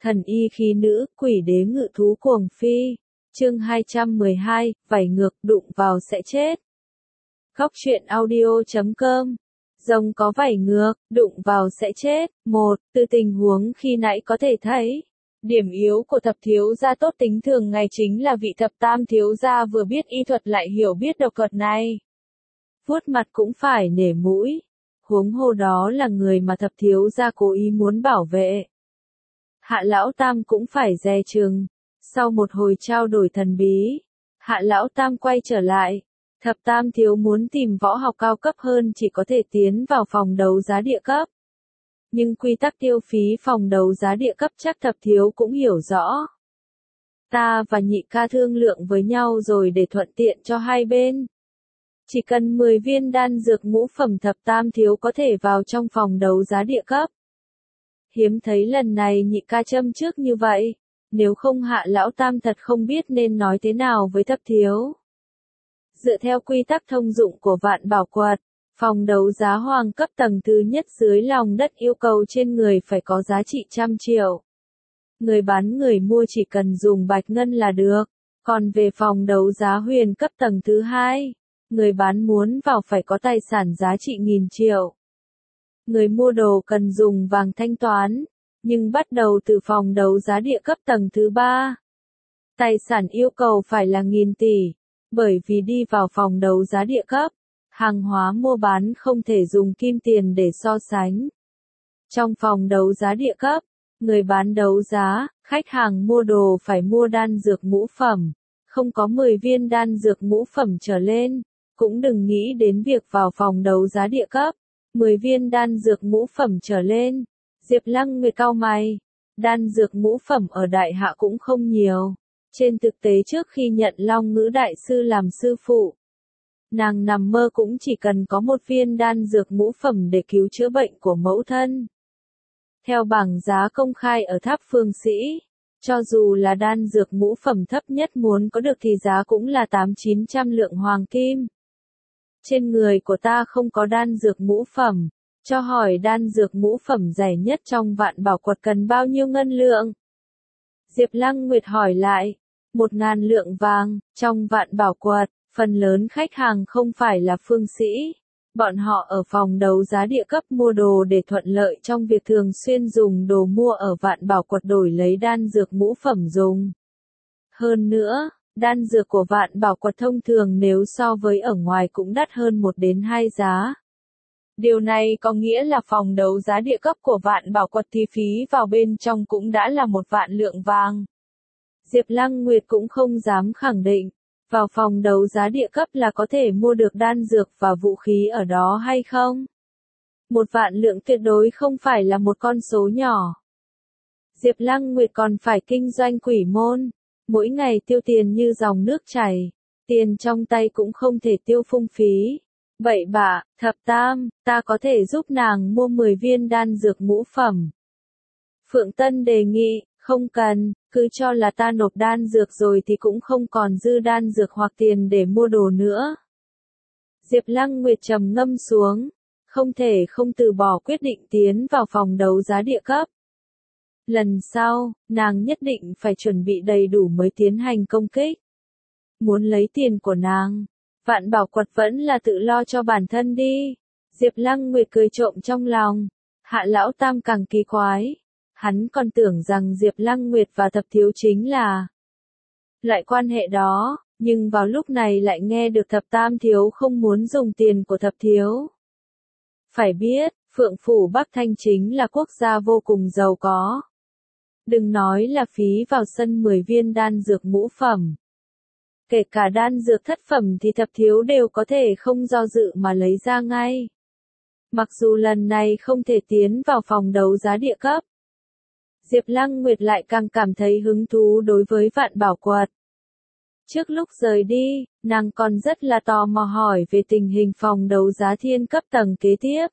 Thần y khí nữ, quỷ đế ngự thú cuồng phi. Chương 212, vảy ngược, đụng vào sẽ chết. Góc truyện audio.com. Rồng có vảy ngược, đụng vào sẽ chết. 1. Từ tình huống khi nãy có thể thấy, điểm yếu của thập thiếu gia tốt tính thường ngày chính là vị thập tam thiếu gia vừa biết y thuật lại hiểu biết độc thuật này. Vuốt mặt cũng phải nể mũi. Huống hồ đó là người mà thập thiếu gia cố ý muốn bảo vệ. Hạ lão tam cũng phải dè chừng. Sau một hồi trao đổi thần bí, Hạ lão tam quay trở lại. Thập tam thiếu muốn tìm võ học cao cấp hơn chỉ có thể tiến vào phòng đấu giá địa cấp. Nhưng quy tắc tiêu phí phòng đấu giá địa cấp chắc thập thiếu cũng hiểu rõ. Ta và nhị ca thương lượng với nhau rồi để thuận tiện cho hai bên. Chỉ cần 10 viên đan dược ngũ phẩm thập tam thiếu có thể vào trong phòng đấu giá địa cấp. Hiếm thấy lần này nhị ca châm trước như vậy, nếu không Hạ lão tam thật không biết nên nói thế nào với thập thiếu. Dựa theo quy tắc thông dụng của Vạn Bảo Quật, phòng đấu giá hoàng cấp tầng thứ nhất dưới lòng đất yêu cầu trên người phải có giá trị 100 triệu. Người bán người mua chỉ cần dùng bạch ngân là được, còn về phòng đấu giá huyền cấp tầng thứ hai, người bán muốn vào phải có tài sản giá trị 1000 triệu. Người mua đồ cần dùng vàng thanh toán, nhưng bắt đầu từ phòng đấu giá địa cấp tầng thứ 3. Tài sản yêu cầu phải là 1000 tỷ, bởi vì đi vào phòng đấu giá địa cấp, hàng hóa mua bán không thể dùng kim tiền để so sánh. Trong phòng đấu giá địa cấp, người bán đấu giá, khách hàng mua đồ phải mua đan dược ngũ phẩm, không có 10 viên đan dược ngũ phẩm trở lên, cũng đừng nghĩ đến việc vào phòng đấu giá địa cấp. 10 viên đan dược ngũ phẩm trở lên. Diệp Lăng Nguyệt cau mày. Đan dược ngũ phẩm ở đại hạ cũng không nhiều. Trên thực tế trước khi nhận Long Ngữ đại sư làm sư phụ, nàng nằm mơ cũng chỉ cần có một viên đan dược ngũ phẩm để cứu chữa bệnh của mẫu thân. Theo bảng giá công khai ở tháp Phương Sĩ, cho dù là đan dược ngũ phẩm thấp nhất muốn có được thì giá cũng là 800-900 lượng hoàng kim. Trên người của ta không có đan dược ngũ phẩm, cho hỏi đan dược ngũ phẩm rẻ nhất trong Vạn Bảo Quật cần bao nhiêu ngân lượng? Diệp Lăng Nguyệt hỏi lại. 1000 lượng vàng. Trong Vạn Bảo Quật, phần lớn khách hàng không phải là phương sĩ. Bọn họ ở phòng đấu giá địa cấp mua đồ để thuận lợi trong việc thường xuyên dùng đồ mua ở Vạn Bảo Quật đổi lấy đan dược ngũ phẩm dùng. Hơn nữa, đan dược của Vạn Bảo Quật thông thường nếu so với ở ngoài cũng đắt hơn 1 đến 2 giá. Điều này có nghĩa là phòng đấu giá địa cấp của Vạn Bảo Quật thì phí vào bên trong cũng đã là 1 vạn lượng vàng. Diệp Lăng Nguyệt cũng không dám khẳng định, vào phòng đấu giá địa cấp là có thể mua được đan dược và vũ khí ở đó hay không. 1 vạn lượng tuyệt đối không phải là một con số nhỏ. Diệp Lăng Nguyệt còn phải kinh doanh quỷ môn, mỗi ngày tiêu tiền như dòng nước chảy, tiền trong tay cũng không thể tiêu phung phí. Vậy bạ, thập tam, ta có thể giúp nàng mua 10 viên đan dược ngũ phẩm. Phượng Tân đề nghị, không cần, cứ cho là ta nộp đan dược rồi thì cũng không còn dư đan dược hoặc tiền để mua đồ nữa. Diệp Lăng Nguyệt trầm ngâm xuống, không thể không từ bỏ quyết định tiến vào phòng đấu giá địa cấp. Lần sau, nàng nhất định phải chuẩn bị đầy đủ mới tiến hành công kích. Muốn lấy tiền của nàng, Vạn Bảo Quật vẫn là tự lo cho bản thân đi. Diệp Lăng Nguyệt cười trộm trong lòng. Hạ lão tam càng kỳ quái. Hắn còn tưởng rằng Diệp Lăng Nguyệt và thập thiếu chính là loại quan hệ đó, nhưng vào lúc này lại nghe được thập tam thiếu không muốn dùng tiền của thập thiếu. Phải biết, Phượng Phủ Bắc Thanh chính là quốc gia vô cùng giàu có. Đừng nói là phí vào sân 10 viên đan dược ngũ phẩm. Kể cả đan dược thất phẩm thì thập thiếu đều có thể không do dự mà lấy ra ngay. Mặc dù lần này không thể tiến vào phòng đấu giá địa cấp, Diệp Lăng Nguyệt lại càng cảm thấy hứng thú đối với Vạn Bảo Quật. Trước lúc rời đi, nàng còn rất là tò mò hỏi về tình hình phòng đấu giá thiên cấp tầng kế tiếp.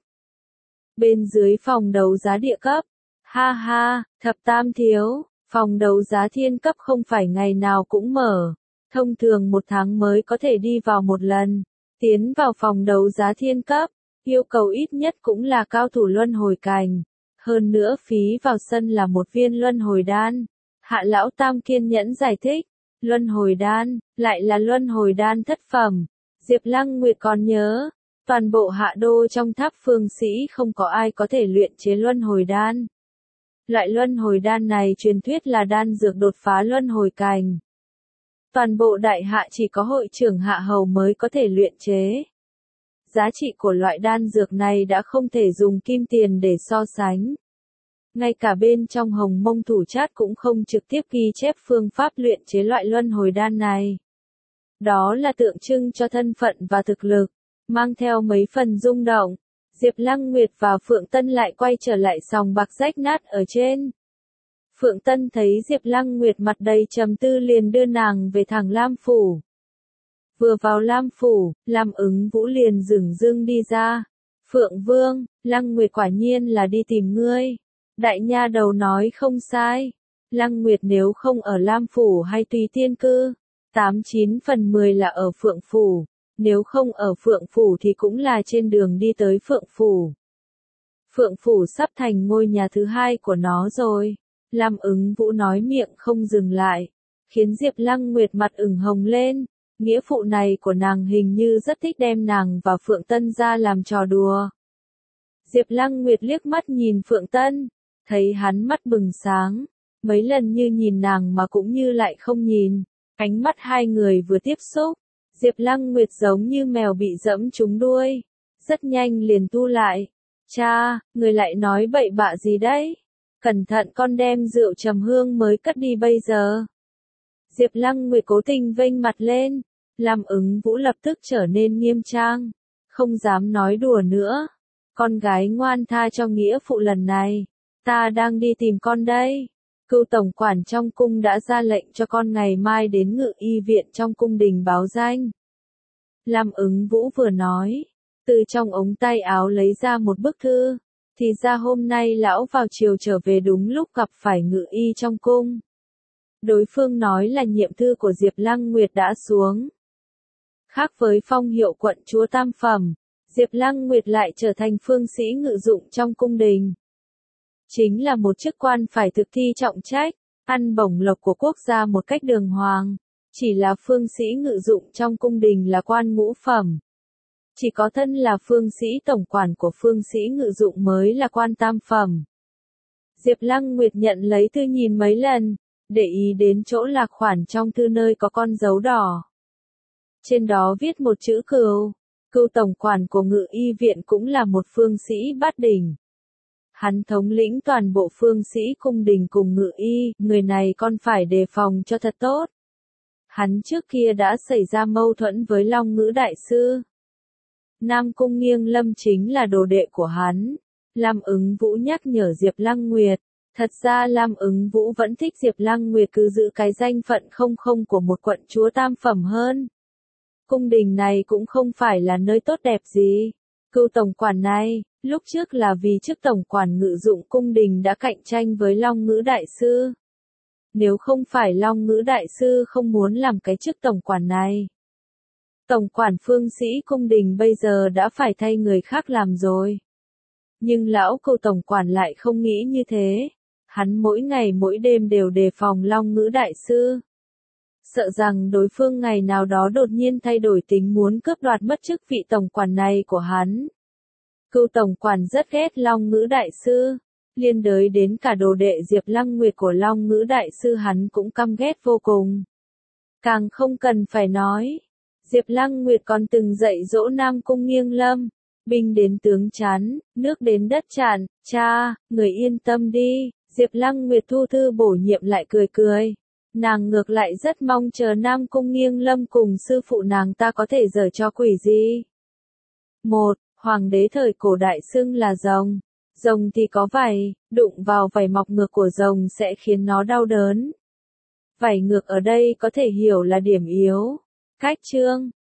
Bên dưới phòng đấu giá địa cấp, ha ha, thập tam thiếu, phòng đấu giá thiên cấp không phải ngày nào cũng mở. Thông thường 1 tháng mới có thể đi vào 1 lần. Tiến vào phòng đấu giá thiên cấp, yêu cầu ít nhất cũng là cao thủ luân hồi cảnh. Hơn nữa phí vào sân là một viên luân hồi đan. Hạ lão tam kiên nhẫn giải thích. Luân hồi đan, lại là luân hồi đan thất phẩm. Diệp Lăng Nguyệt còn nhớ, toàn bộ hạ đô trong tháp phương sĩ không có ai có thể luyện chế luân hồi đan. Loại luân hồi đan này truyền thuyết là đan dược đột phá luân hồi cành. Toàn bộ đại hạ chỉ có hội trưởng hạ hầu mới có thể luyện chế. Giá trị của loại đan dược này đã không thể dùng kim tiền để so sánh. Ngay cả bên trong Hồng Mông Thủ Trát cũng không trực tiếp ghi chép phương pháp luyện chế loại luân hồi đan này. Đó là tượng trưng cho thân phận và thực lực, mang theo mấy phần rung động. Diệp Lăng Nguyệt và Phượng Tân lại quay trở lại sòng bạc rách nát ở trên. Phượng Tân thấy Diệp Lăng Nguyệt mặt đầy trầm tư liền đưa nàng về thẳng Lam Phủ. Vừa vào Lam Phủ, Lam Ứng Vũ liền dửng dưng đi ra. Phượng Vương, Lăng Nguyệt quả nhiên là đi tìm ngươi. Đại nha đầu nói không sai. Lăng Nguyệt nếu không ở Lam Phủ hay Tùy Tiên Cư, 89/10 là ở Phượng Phủ. Nếu không ở Phượng Phủ thì cũng là trên đường đi tới Phượng Phủ. Phượng Phủ sắp thành ngôi nhà thứ hai của nó rồi. Lam Ứng Vũ nói miệng không dừng lại, khiến Diệp Lăng Nguyệt mặt ửng hồng lên. Nghĩa phụ này của nàng hình như rất thích đem nàng và Phượng Tân ra làm trò đùa. Diệp Lăng Nguyệt liếc mắt nhìn Phượng Tân, thấy hắn mắt bừng sáng, mấy lần như nhìn nàng mà cũng như lại không nhìn. Ánh mắt hai người vừa tiếp xúc, Diệp Lăng Nguyệt giống như mèo bị dẫm trúng đuôi, rất nhanh liền thu lại. Cha, người lại nói bậy bạ gì đấy? Cẩn thận con đem rượu trầm hương mới cất đi bây giờ. Diệp Lăng Nguyệt cố tình vênh mặt lên, Lam Ứng Vũ lập tức trở nên nghiêm trang, không dám nói đùa nữa. Con gái ngoan tha cho nghĩa phụ lần này, ta đang đi tìm con đây. Cưu tổng quản trong cung đã ra lệnh cho con ngày mai đến Ngự Y viện trong cung đình báo danh. Lam Ứng Vũ vừa nói, từ trong ống tay áo lấy ra một bức thư, thì ra hôm nay lão vào chiều trở về đúng lúc gặp phải Ngự Y trong cung. Đối phương nói là nhiệm thư của Diệp Lăng Nguyệt đã xuống. Khác với phong hiệu quận chúa tam phẩm, Diệp Lăng Nguyệt lại trở thành phương sĩ ngự dụng trong cung đình. Chính là một chức quan phải thực thi trọng trách, ăn bổng lộc của quốc gia một cách đường hoàng. Chỉ là phương sĩ ngự dụng trong cung đình là quan ngũ phẩm. Chỉ có thân là phương sĩ tổng quản của phương sĩ ngự dụng mới là quan tam phẩm. Diệp Lăng Nguyệt nhận lấy thư nhìn mấy lần, để ý đến chỗ lạc khoản trong thư nơi có con dấu đỏ. Trên đó viết một chữ Cưu. Cưu tổng quản của Ngự Y viện cũng là một phương sĩ bát đỉnh. Hắn thống lĩnh toàn bộ phương sĩ cung đình cùng Ngự Y, người này con phải đề phòng cho thật tốt. Hắn trước kia đã xảy ra mâu thuẫn với Long Ngữ đại sư. Nam Cung Nghiêng Lâm chính là đồ đệ của hắn. Lam Ứng Vũ nhắc nhở Diệp Lăng Nguyệt. Thật ra Lam Ứng Vũ vẫn thích Diệp Lăng Nguyệt cứ giữ cái danh phận không của một quận chúa tam phẩm hơn. Cung đình này cũng không phải là nơi tốt đẹp gì. Cưu tổng quản này, lúc trước là vì chức tổng quản ngự dụng cung đình đã cạnh tranh với Long Ngữ đại sư. Nếu không phải Long Ngữ đại sư không muốn làm cái chức tổng quản này, tổng quản phương sĩ cung đình bây giờ đã phải thay người khác làm rồi. Nhưng lão Cưu tổng quản lại không nghĩ như thế. Hắn mỗi ngày mỗi đêm đều đề phòng Long Ngữ đại sư. Sợ rằng đối phương ngày nào đó đột nhiên thay đổi tính muốn cướp đoạt mất chức vị tổng quản này của hắn. Cưu tổng quản rất ghét Long Ngữ đại sư, liên đới đến cả đồ đệ Diệp Lăng Nguyệt của Long Ngữ đại sư hắn cũng căm ghét vô cùng. Càng không cần phải nói, Diệp Lăng Nguyệt còn từng dạy dỗ Nam Cung Nghiêng Lâm, binh đến tướng chắn, nước đến đất tràn. Cha, người yên tâm đi. Diệp Lăng Nguyệt thu thư bổ nhiệm lại cười cười. Nàng ngược lại rất mong chờ Nam Cung Nghiêng Lâm cùng sư phụ nàng ta có thể giở trò quỷ gì. 1. Hoàng đế thời cổ đại xưng là rồng. Rồng thì có vảy, đụng vào vảy mọc ngược của rồng sẽ khiến nó đau đớn. Vảy ngược ở đây có thể hiểu là điểm yếu. Cách chương